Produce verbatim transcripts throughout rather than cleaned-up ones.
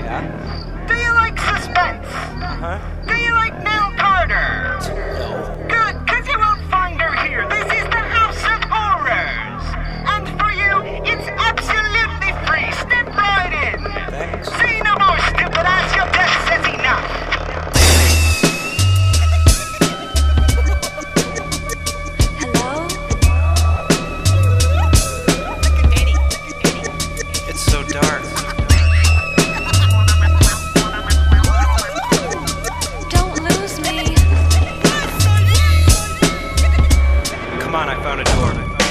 Yeah? Do you like suspense? Huh? Do you like Neil Carter? No. Good, because you won't find her here. This is the House of Horrors. And for you, it's absolutely free. Step right in. Thanks. Say no more, stupid ass. Your death says enough. Hello? It's so dark. Don't lose me. Come on, I found a door.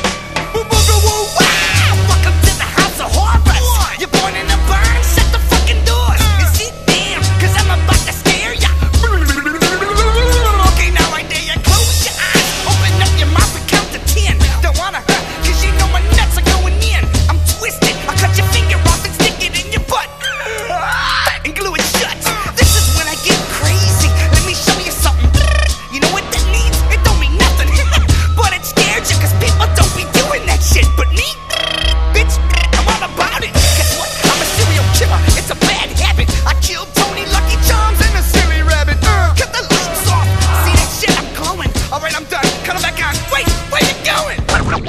Welcome to the House of Horrors. You're born in a burn, shut the fucking doors. You see, damn, cause I'm about to scare ya. Okay, now right there, you close your eyes, open up your mouth and count to ten. Don't wanna hurt, cause you know my nuts are going in. I'm twisted, I cut your finger off and stick it in your butt. And glue it shut. This is when I get crazy. Let me show you something. You know what that means? It don't mean nothing. But it scared you, cause people don't be doing that shit. But me, bitch, I'm all about it. Guess what? I'm a serial killer. It's a bad habit. I killed Tony, Lucky Charms, and a silly rabbit. Uh, cut the lights off. See that shit? I'm glowing. Alright, I'm done. Cut it back on. Wait, where you going?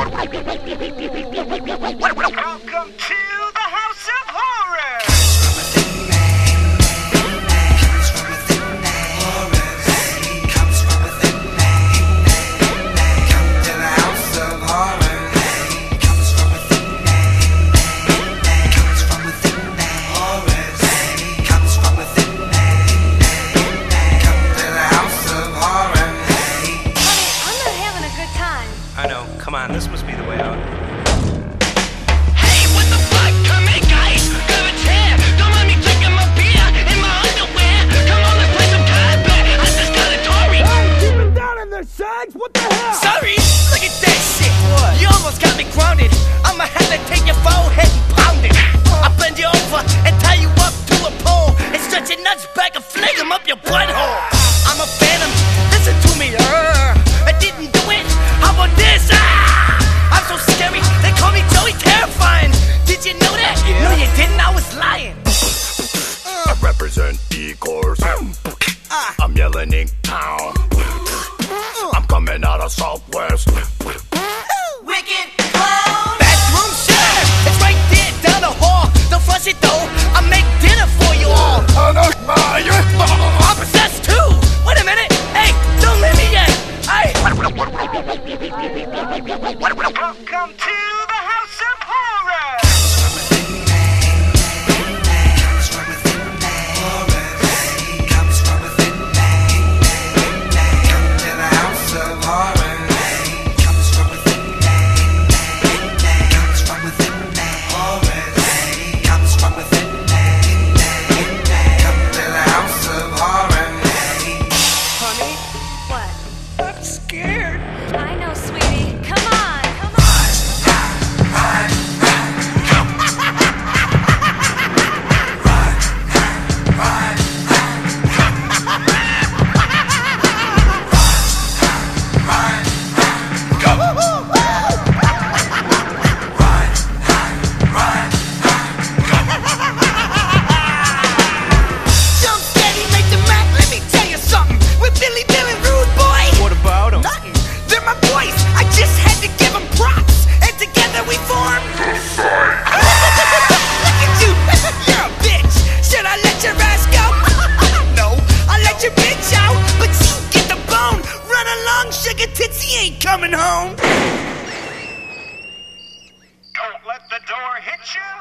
Welcome to the House of Horrors. Honey, I'm not having a good time. I know. Come on, this must be the way out. Hey, what the fuck? Come in, guys. Grab a chair. Don't let me drink my beer in my underwear. Come on, let's play some combat. I just got a Tory. Keep it down in there, Sags! What the hell? Sorry, look at that shit. You almost got me grounded. I'ma have to take your forehead and pound it. I'll bend you over and tie you up to a pole and stretch your nuts back and fling them up your butthole. I'm a phantom. Listen to me. Uh, I didn't do it. How about this? Ah! I'm so scary. They call me Joey Terrifying. Did you know that? No, you didn't. I was lying. I represent E-Course. I'm yelling in town. I'm coming out of Southwest. Wicked clown. Bathroom, sure. It's right there down the hall. Don't flush it though. I make dinner for you all. I'm possessed too. Wait a minute. Hey, don't leave me yet. Hey. Welcome to the House of Horrors. Honey, What? I'm scared. I know, sweetie. Come on, come on. Jump steady, make the Mac. Let me tell you something. With Billy Bill and Rude Boy. What about him? Nothing. They're my boys. I just had to give them props. And together we form. Look at you. You're a bitch. Should I let your ass go? No. I let your bitch out. But you get the bone. Run along, sugar tits. He ain't coming home. Don't let the door hit you.